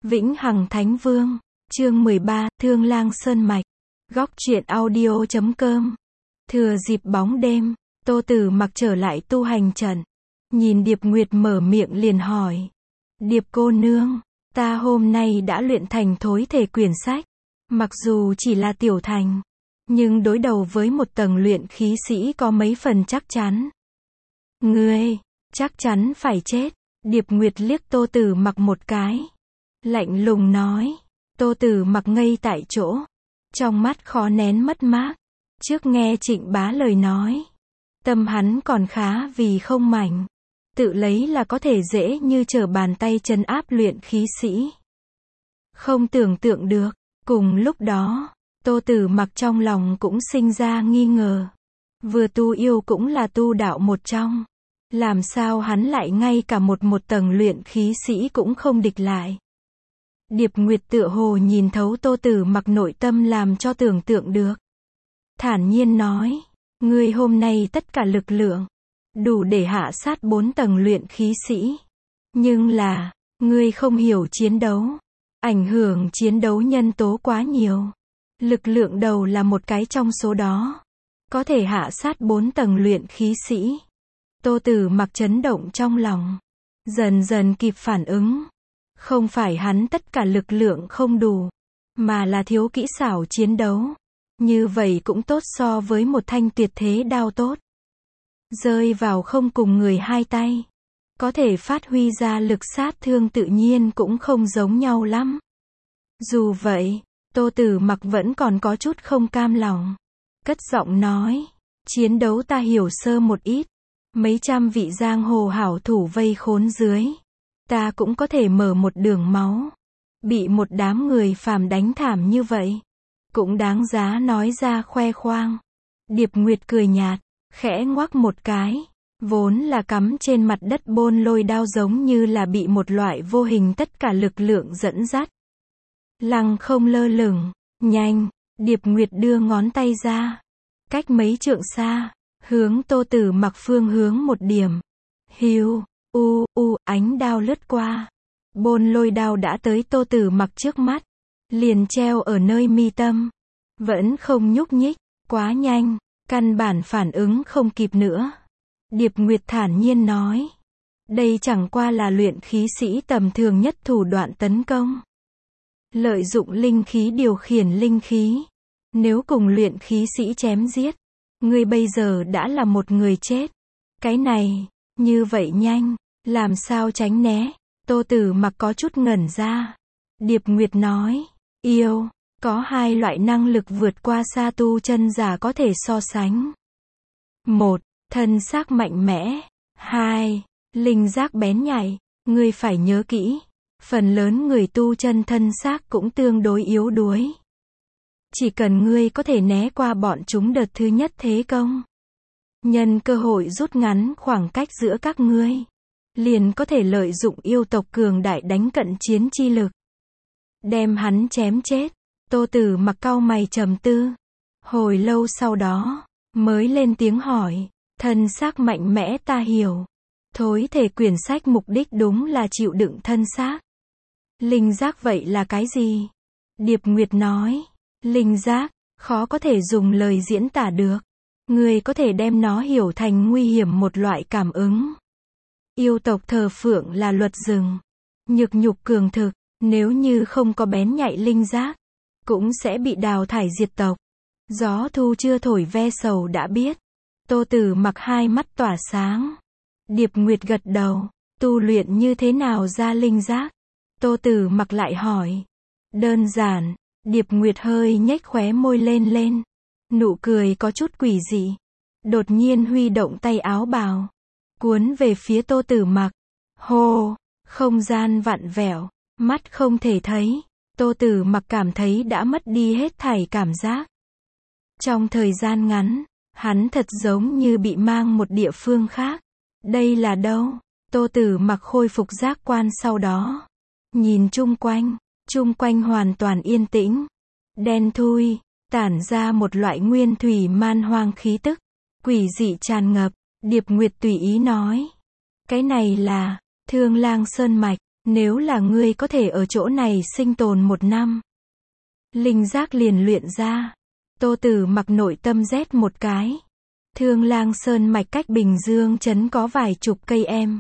Vĩnh Hằng Thánh Vương, chương 13, Thương Lang Sơn Mạch. Góc truyện audio.com. Thừa dịp bóng đêm, Tô Tử Mặc trở lại tu hành trận. Nhìn Điệp Nguyệt mở miệng liền hỏi. Điệp cô nương, ta hôm nay đã luyện thành thối thể quyển sách. Mặc dù chỉ là tiểu thành, nhưng đối đầu với một tầng luyện khí sĩ có mấy phần chắc chắn. Ngươi, chắc chắn phải chết. Điệp Nguyệt liếc Tô Tử Mặc một cái. Lạnh lùng nói. Tô Tử Mặc ngây tại chỗ. Trong mắt khó nén mất mát. Trước nghe Trịnh Bá lời nói, tâm hắn còn khá vì không mảnh. Tự lấy là có thể dễ như trở bàn tay trấn áp luyện khí sĩ. Không tưởng tượng được. Cùng lúc đó, Tô Tử Mặc trong lòng cũng sinh ra nghi ngờ. Vừa tu yêu cũng là tu đạo một trong. Làm sao hắn lại ngay cả một tầng luyện khí sĩ cũng không địch lại. Điệp Nguyệt tựa hồ nhìn thấu Tô Tử Mặc nội tâm làm cho tưởng tượng được. Thản nhiên nói, ngươi hôm nay tất cả lực lượng, đủ để hạ sát 4 tầng luyện khí sĩ. Nhưng là, ngươi không hiểu chiến đấu. Ảnh hưởng chiến đấu nhân tố quá nhiều. Lực lượng đầu là một cái trong số đó. Có thể hạ sát 4 tầng luyện khí sĩ. Tô Tử Mặc chấn động trong lòng. Dần dần kịp phản ứng. Không phải hắn tất cả lực lượng không đủ, mà là thiếu kỹ xảo chiến đấu. Như vậy cũng tốt so với một thanh tuyệt thế đao tốt. Rơi vào không cùng người hai tay. Có thể phát huy ra lực sát thương tự nhiên cũng không giống nhau lắm. Dù vậy, Tô Tử Mặc vẫn còn có chút không cam lòng. Cất giọng nói, chiến đấu ta hiểu sơ một ít. Mấy trăm vị giang hồ hảo thủ vây khốn dưới. Ta cũng có thể mở một đường máu. Bị một đám người phàm đánh thảm như vậy. Cũng đáng giá nói ra khoe khoang. Điệp Nguyệt cười nhạt, khẽ ngoắc một cái. Vốn là cắm trên mặt đất bôn lôi đao giống như là bị một loại vô hình tất cả lực lượng dẫn dắt. Lăng không lơ lửng, nhanh, Điệp Nguyệt đưa ngón tay ra. Cách mấy trượng xa, hướng Tô Tử Mặc phương hướng một điểm. Hiu, ánh đao lướt qua. Bôn lôi đao đã tới Tô Tử Mặc trước mắt. Liền treo ở nơi mi tâm. Vẫn không nhúc nhích, quá nhanh, căn bản phản ứng không kịp nữa. Điệp Nguyệt thản nhiên nói. Đây chẳng qua là luyện khí sĩ tầm thường nhất thủ đoạn tấn công. Lợi dụng linh khí điều khiển linh khí. Nếu cùng luyện khí sĩ chém giết, ngươi bây giờ đã là một người chết. Cái này, như vậy nhanh, làm sao tránh né? Tô Tử Mặc có chút ngẩn ra. Điệp Nguyệt nói, yêu, có hai loại năng lực vượt qua xa tu chân giả có thể so sánh. 1. Thân xác mạnh mẽ. 2. Linh giác bén nhạy. Ngươi phải nhớ kỹ, phần lớn người tu chân thân xác cũng tương đối yếu đuối. Chỉ cần ngươi có thể né qua bọn chúng đợt thứ nhất thế công, nhân cơ hội rút ngắn khoảng cách giữa các ngươi, liền có thể lợi dụng yêu tộc cường đại đánh cận chiến chi lực, đem hắn chém chết. Tô Tử Mặc cau mày trầm tư. Hồi lâu sau đó, mới lên tiếng hỏi, thân xác mạnh mẽ ta hiểu. Thối thể quyển sách mục đích đúng là chịu đựng thân xác. Linh giác vậy là cái gì? Điệp Nguyệt nói, linh giác, khó có thể dùng lời diễn tả được. Ngươi có thể đem nó hiểu thành nguy hiểm một loại cảm ứng. Yêu tộc thờ phượng là luật rừng. Nhược nhục cường thực, nếu như không có bén nhạy linh giác, cũng sẽ bị đào thải diệt tộc. Gió thu chưa thổi ve sầu đã biết. Tô Tử Mặc hai mắt tỏa sáng. Điệp Nguyệt gật đầu, tu luyện như thế nào ra linh giác? Tô Tử Mặc lại hỏi. Đơn giản. Điệp Nguyệt hơi nhếch khóe môi lên. Nụ cười có chút quỷ dị. Đột nhiên huy động tay áo bào, cuốn về phía Tô Tử Mặc. Hô, không gian vặn vẹo, mắt không thể thấy. Tô Tử Mặc cảm thấy đã mất đi hết thảy cảm giác. Trong thời gian ngắn, hắn thật giống như bị mang một địa phương khác. Đây là đâu? Tô Tử Mặc khôi phục giác quan sau đó. Nhìn chung quanh hoàn toàn yên tĩnh. Đen thui, tản ra một loại nguyên thủy man hoang khí tức. Quỷ dị tràn ngập. Điệp Nguyệt tùy ý nói. Cái này là Thương Lang Sơn Mạch. Nếu là ngươi có thể ở chỗ này sinh tồn 1 năm. Linh giác liền luyện ra. Tô Tử Mặc nội tâm rét một cái. Thương Lang Sơn mạch cách Bình Dương trấn có vài chục cây em.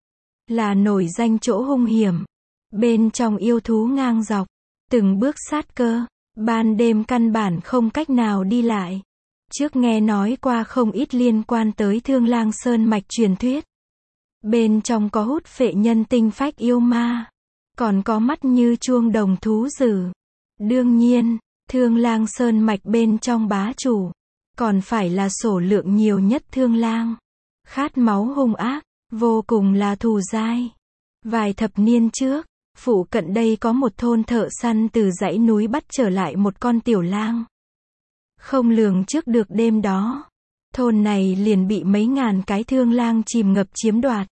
Là nổi danh chỗ hung hiểm. Bên trong yêu thú ngang dọc. Từng bước sát cơ. Ban đêm căn bản không cách nào đi lại. Trước nghe nói qua không ít liên quan tới Thương Lang Sơn mạch truyền thuyết. Bên trong có hút phệ nhân tinh phách yêu ma. Còn có mắt như chuông đồng thú dữ. Đương nhiên, Thương Lang Sơn mạch bên trong bá chủ. Còn phải là số lượng nhiều nhất thương lang. Khát máu hung ác, vô cùng là thù dai. Vài thập niên trước, phụ cận đây có một thôn thợ săn từ dãy núi bắt trở lại một con tiểu lang. Không lường trước được đêm đó, thôn này liền bị mấy ngàn cái thương lang chìm ngập chiếm đoạt.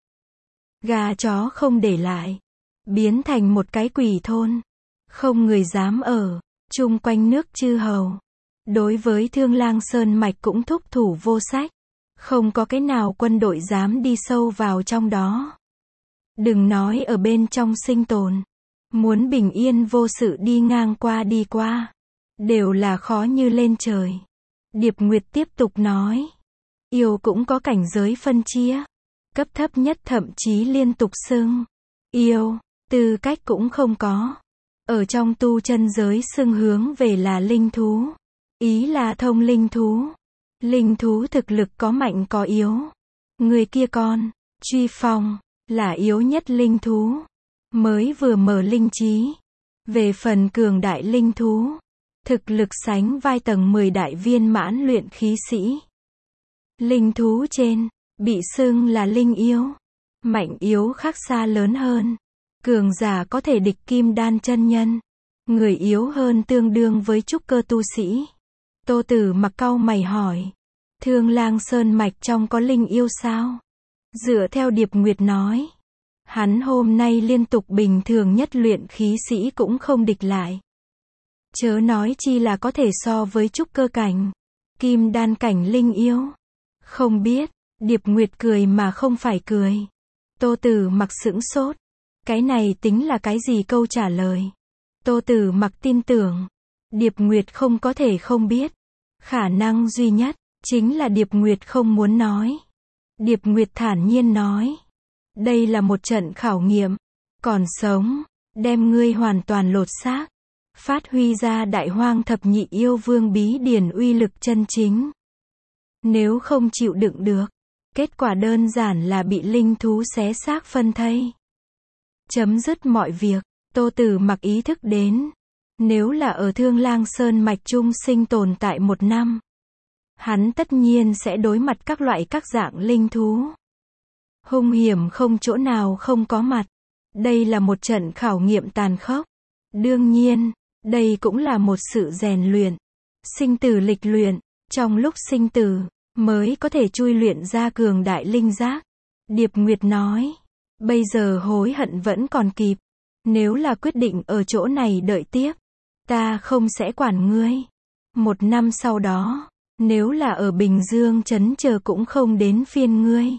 Gà chó không để lại, biến thành một cái quỷ thôn. Không người dám ở, chung quanh nước chư hầu. Đối với Thương Lang Sơn mạch cũng thúc thủ vô sách. Không có cái nào quân đội dám đi sâu vào trong đó. Đừng nói ở bên trong sinh tồn. Muốn bình yên vô sự đi ngang qua đi qua. Đều là khó như lên trời. Điệp Nguyệt tiếp tục nói. Yêu cũng có cảnh giới phân chia. Cấp thấp nhất thậm chí liên tục xưng. Yêu, tư cách cũng không có. Ở trong tu chân giới xưng hướng về là linh thú. Ý là thông linh thú. Linh thú thực lực có mạnh có yếu. Người kia con, Truy Phong, là yếu nhất linh thú. Mới vừa mở linh trí. Về phần cường đại linh thú. Thực lực sánh vai tầng 10 đại viên mãn luyện khí sĩ. Linh thú trên, bị xưng là linh yếu. Mạnh yếu khác xa lớn hơn. Cường giả có thể địch kim đan chân nhân. Người yếu hơn tương đương với trúc cơ tu sĩ. Tô Tử Mặc cau mày hỏi. Thương Lang Sơn mạch trong có linh yêu sao? Dựa theo Điệp Nguyệt nói. Hắn hôm nay liên tục bình thường nhất luyện khí sĩ cũng không địch lại. Chớ nói chi là có thể so với trúc cơ cảnh. Kim đan cảnh linh yêu. Không biết, Điệp Nguyệt cười mà không phải cười. Tô Tử Mặc sững sốt. Cái này tính là cái gì câu trả lời? Tô Tử Mặc tin tưởng. Điệp Nguyệt không có thể không biết. Khả năng duy nhất, chính là Điệp Nguyệt không muốn nói. Điệp Nguyệt thản nhiên nói. Đây là một trận khảo nghiệm. Còn sống, đem ngươi hoàn toàn lột xác. Phát huy ra Đại Hoang thập nhị yêu vương bí điển uy lực chân chính. Nếu không chịu đựng được, kết quả đơn giản là bị linh thú xé xác phân thây. Chấm dứt mọi việc, Tô Tử Mặc ý thức đến. Nếu là ở Thương Lang Sơn mạch trung sinh tồn tại 1 năm. Hắn tất nhiên sẽ đối mặt các loại các dạng linh thú. Hung hiểm không chỗ nào không có mặt. Đây là một trận khảo nghiệm tàn khốc. Đương nhiên, đây cũng là một sự rèn luyện. Sinh tử lịch luyện. Trong lúc sinh tử, mới có thể chui luyện ra cường đại linh giác. Điệp Nguyệt nói. Bây giờ hối hận vẫn còn kịp. Nếu là quyết định ở chỗ này đợi tiếp. Ta không sẽ quản ngươi. 1 năm sau đó, nếu là ở Bình Dương trấn chờ cũng không đến phiên ngươi.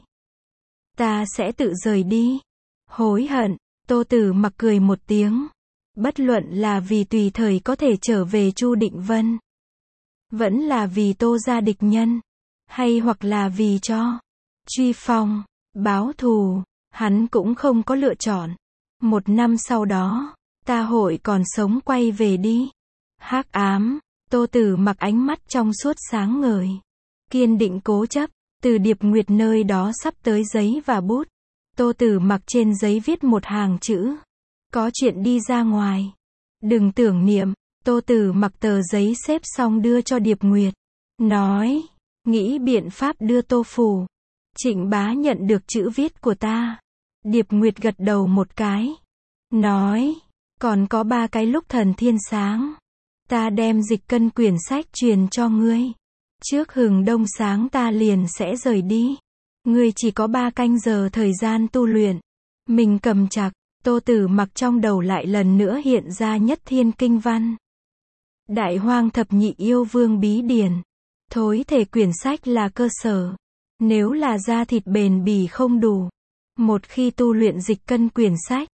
Ta sẽ tự rời đi. Hối hận, Tô Tử Mặc cười một tiếng. Bất luận là vì tùy thời có thể trở về Chu Định Vân. Vẫn là vì Tô gia địch nhân. Hay hoặc là vì cho Truy Phong, báo thù. Hắn cũng không có lựa chọn. 1 năm sau đó, ta hội còn sống quay về đi. Hắc ám, Tô Tử Mặc ánh mắt trong suốt sáng ngời. Kiên định cố chấp, từ Điệp Nguyệt nơi đó sắp tới giấy và bút. Tô Tử Mặc trên giấy viết một hàng chữ. Có chuyện đi ra ngoài. Đừng tưởng niệm, Tô Tử Mặc tờ giấy xếp xong đưa cho Điệp Nguyệt. Nói, nghĩ biện pháp đưa Tô Phủ. Trịnh bá nhận được chữ viết của ta. Điệp Nguyệt gật đầu một cái. Nói, còn có 3 cái lúc thần thiên sáng. Ta đem dịch cân quyển sách truyền cho ngươi. Trước hừng đông sáng ta liền sẽ rời đi. Ngươi chỉ có 3 canh giờ thời gian tu luyện. Mình cầm chặt, Tô Tử Mặc trong đầu lại lần nữa hiện ra Nhất Thiên Kinh Văn. Đại Hoang thập nhị yêu vương bí điển. Thối thể quyển sách là cơ sở. Nếu là da thịt bền bỉ không đủ. Một khi tu luyện dịch cân quyển sách,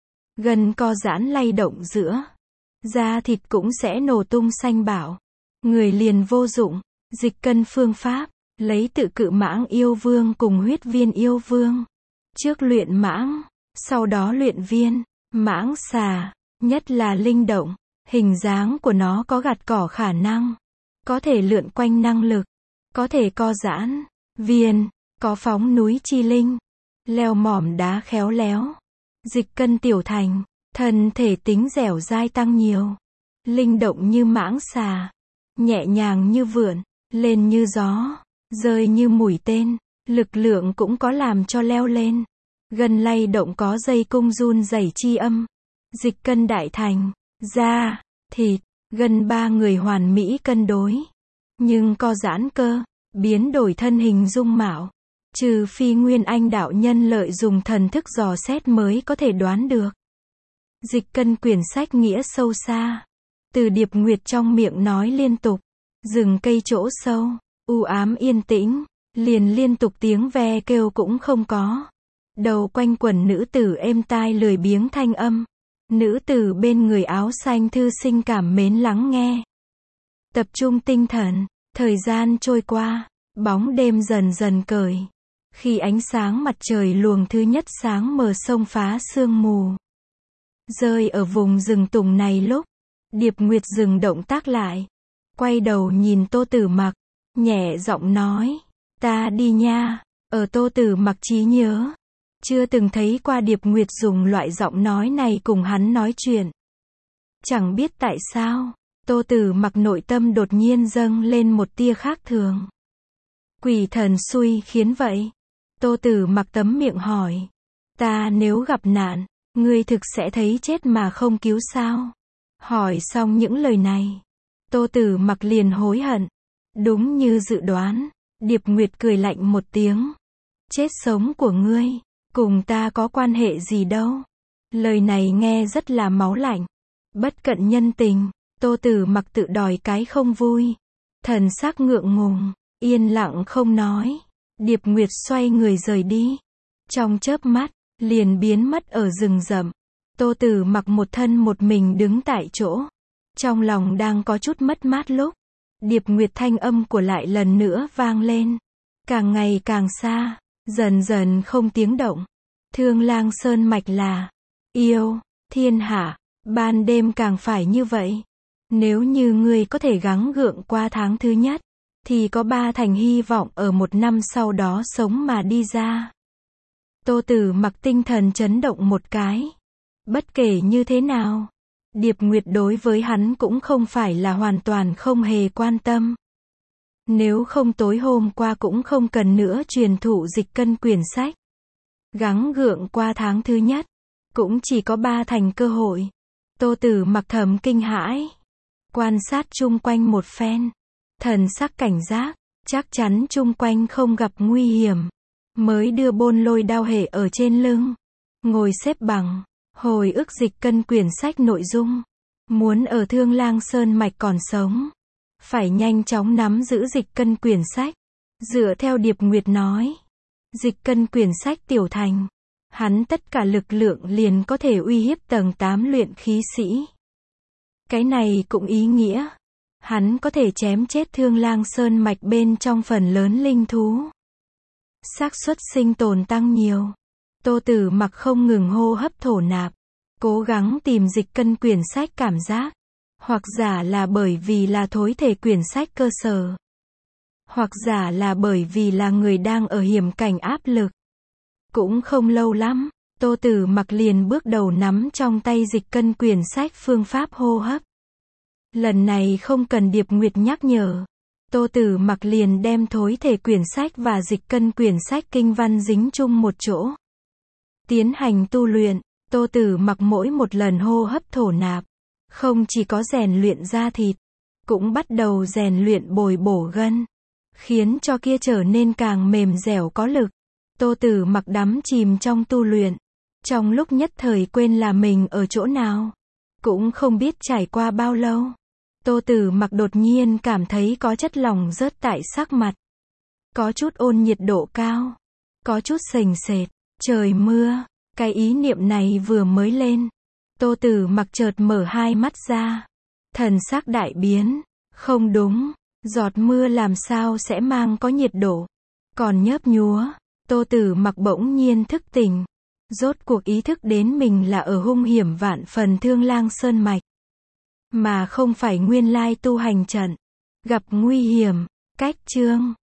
Gân co giãn lay động giữa. Da thịt cũng sẽ nổ tung xanh bảo. Người liền vô dụng. Dịch cân phương pháp. Lấy tự cự mãng yêu vương cùng huyết viên yêu vương. Trước luyện mãng. Sau đó luyện viên. Mãng xà. Nhất là linh động. Hình dáng của nó có gặt cỏ khả năng. Có thể lượn quanh năng lực. Có thể co giãn. Viên. Có phóng núi chi linh. Leo mỏm đá khéo léo. Dịch cân tiểu thành. Thân thể tính dẻo dai tăng nhiều. Linh động như mãng xà. Nhẹ nhàng như vượn. Lên như gió. Rơi như mũi tên. Lực lượng cũng có làm cho leo lên. Gân lay động có dây cung run rẩy chi âm. Dịch cân đại thành. Da, thịt, gân ba người hoàn mỹ cân đối. Nhưng co giãn cơ. Biến đổi thân hình dung mạo. Trừ phi Nguyên Anh đạo nhân lợi dùng thần thức dò xét mới có thể đoán được. Dịch cân quyển sách nghĩa sâu xa. Từ Điệp Nguyệt trong miệng nói liên tục. Rừng cây chỗ sâu, u ám yên tĩnh, liền liên tục tiếng ve kêu cũng không có. Đầu quanh quẩn nữ tử êm tai lười biếng thanh âm. Nữ tử bên người áo xanh thư sinh cảm mến lắng nghe. Tập trung tinh thần, thời gian trôi qua, bóng đêm dần dần cởi. Khi ánh sáng mặt trời luồng thứ nhất sáng mờ xông phá sương mù. Rơi ở vùng rừng tùng này lúc, Điệp Nguyệt dừng động tác lại. Quay đầu nhìn Tô Tử Mặc, nhẹ giọng nói, ta đi nha. Ở Tô Tử Mặc trí nhớ, chưa từng thấy qua Điệp Nguyệt dùng loại giọng nói này cùng hắn nói chuyện. Chẳng biết tại sao, Tô Tử Mặc nội tâm đột nhiên dâng lên một tia khác thường. Quỷ thần xui khiến vậy. Tô Tử Mặc tấm miệng hỏi, ta nếu gặp nạn, ngươi thực sẽ thấy chết mà không cứu sao? Hỏi xong những lời này, Tô Tử Mặc liền hối hận. Đúng như dự đoán, Điệp Nguyệt cười lạnh một tiếng. Chết sống của ngươi, cùng ta có quan hệ gì đâu. Lời này nghe rất là máu lạnh. Bất cận nhân tình, Tô Tử Mặc tự đòi cái không vui. Thần sắc ngượng ngùng, yên lặng không nói. Điệp Nguyệt xoay người rời đi. Trong chớp mắt, liền biến mất ở rừng rậm. Tô Tử Mặc một thân một mình đứng tại chỗ. Trong lòng đang có chút mất mát lúc. Điệp Nguyệt thanh âm của lại lần nữa vang lên. Càng ngày càng xa, dần dần không tiếng động. Thương Lang Sơn mạch là yêu, thiên hạ, ban đêm càng phải như vậy. Nếu như ngươi có thể gắng gượng qua tháng thứ nhất, thì có 3 thành hy vọng ở 1 năm sau đó sống mà đi ra. Tô Tử Mặc tinh thần chấn động một cái. Bất kể như thế nào, Điệp Nguyệt đối với hắn cũng không phải là hoàn toàn không hề quan tâm. Nếu không tối hôm qua cũng không cần nữa truyền thụ dịch cân quyển sách. Gắng gượng qua tháng thứ nhất, cũng chỉ có 3 thành cơ hội. Tô Tử Mặc thầm kinh hãi. Quan sát chung quanh một phen. Thần sắc cảnh giác, chắc chắn chung quanh không gặp nguy hiểm. Mới đưa bôn lôi đao hệ ở trên lưng. Ngồi xếp bằng, hồi ức dịch cân quyển sách nội dung. Muốn ở Thương Lang Sơn mạch còn sống, phải nhanh chóng nắm giữ dịch cân quyển sách. Dựa theo Điệp Nguyệt nói, dịch cân quyển sách tiểu thành, hắn tất cả lực lượng liền có thể uy hiếp tầng 8 luyện khí sĩ. Cái này cũng ý nghĩa, hắn có thể chém chết Thương Lang Sơn mạch bên trong phần lớn linh thú. Xác suất sinh tồn tăng nhiều. Tô Tử Mặc không ngừng hô hấp thổ nạp, cố gắng tìm dịch cân quyển sách cảm giác. Hoặc giả là bởi vì là thối thể quyển sách cơ sở. Hoặc giả là bởi vì là người đang ở hiểm cảnh áp lực. Cũng không lâu lắm, Tô Tử Mặc liền bước đầu nắm trong tay dịch cân quyển sách phương pháp hô hấp. Lần này không cần Điệp Nguyệt nhắc nhở. Tô Tử Mặc liền đem thối thể quyển sách và dịch cân quyển sách kinh văn dính chung một chỗ. Tiến hành tu luyện, Tô Tử Mặc mỗi một lần hô hấp thổ nạp, không chỉ có rèn luyện da thịt, cũng bắt đầu rèn luyện bồi bổ gân, khiến cho kia trở nên càng mềm dẻo có lực. Tô Tử Mặc đắm chìm trong tu luyện, trong lúc nhất thời quên là mình ở chỗ nào, cũng không biết trải qua bao lâu. Tô Tử Mặc đột nhiên cảm thấy có chất lỏng rớt tại sắc mặt, có chút ôn nhiệt độ cao, có chút sền sệt, trời mưa. Cái ý niệm này vừa mới lên, Tô Tử Mặc chợt mở hai mắt ra. Thần sắc đại biến. Không đúng, giọt mưa làm sao sẽ mang có nhiệt độ, còn nhấp nhúa. Tô Tử Mặc bỗng nhiên thức tỉnh. Rốt cuộc ý thức đến mình là ở hung hiểm vạn phần Thương Lang Sơn Mạch, mà không phải nguyên lai tu hành trận. Gặp nguy hiểm. Cách chương